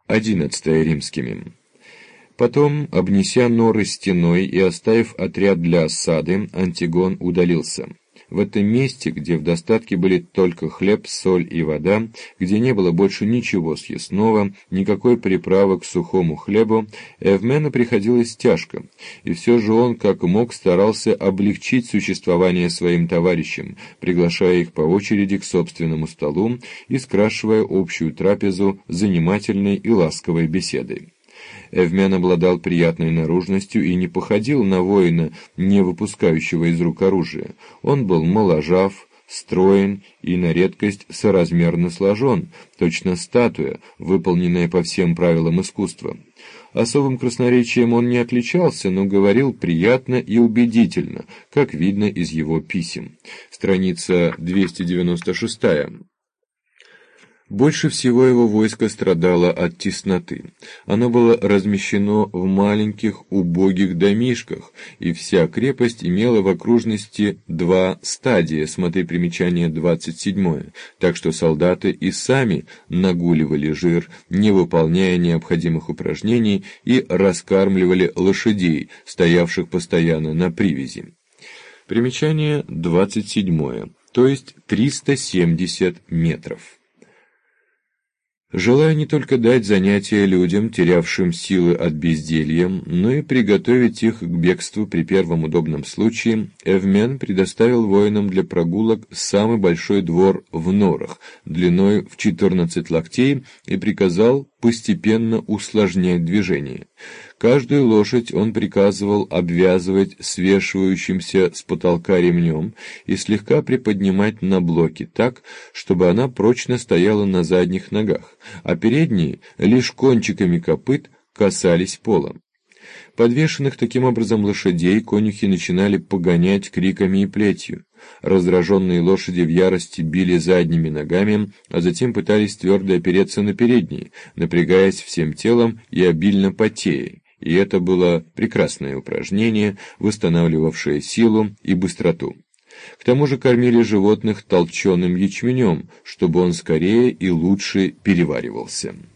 11 римскими. Потом, обнеся норы стеной и оставив отряд для осады, Антигон удалился. В этом месте, где в достатке были только хлеб, соль и вода, где не было больше ничего съестного, никакой приправы к сухому хлебу, Эвмену приходилось тяжко, и все же он, как мог, старался облегчить существование своим товарищам, приглашая их по очереди к собственному столу и скрашивая общую трапезу занимательной и ласковой беседой. Эвмен обладал приятной наружностью и не походил на воина, не выпускающего из рук оружия. Он был моложав, строен и на редкость соразмерно сложен, точно статуя, выполненная по всем правилам искусства. Особым красноречием он не отличался, но говорил приятно и убедительно, как видно из его писем. Страница 296. Больше всего его войско страдало от тесноты. Оно было размещено в маленьких убогих домишках, и вся крепость имела в окружности 2 стадия, смотри примечание 27, так что солдаты и сами нагуливали жир, не выполняя необходимых упражнений, и раскармливали лошадей, стоявших постоянно на привязи. Примечание 27, то есть 370 метров. Желая не только дать занятия людям, терявшим силы от безделья, но и приготовить их к бегству при первом удобном случае, Эвмен предоставил воинам для прогулок самый большой двор в норах, длиной в 14 локтей, и приказал постепенно усложнять движение. Каждую лошадь он приказывал обвязывать свешивающимся с потолка ремнем и слегка приподнимать на блоки так, чтобы она прочно стояла на задних ногах, а передние лишь кончиками копыт касались пола. Подвешенных таким образом лошадей конюхи начинали погонять криками и плетью. Раздраженные лошади в ярости били задними ногами, а затем пытались твердо опереться на передние, напрягаясь всем телом и обильно потея. И это было прекрасное упражнение, восстанавливавшее силу и быстроту. К тому же кормили животных толченым ячменем, чтобы он скорее и лучше переваривался.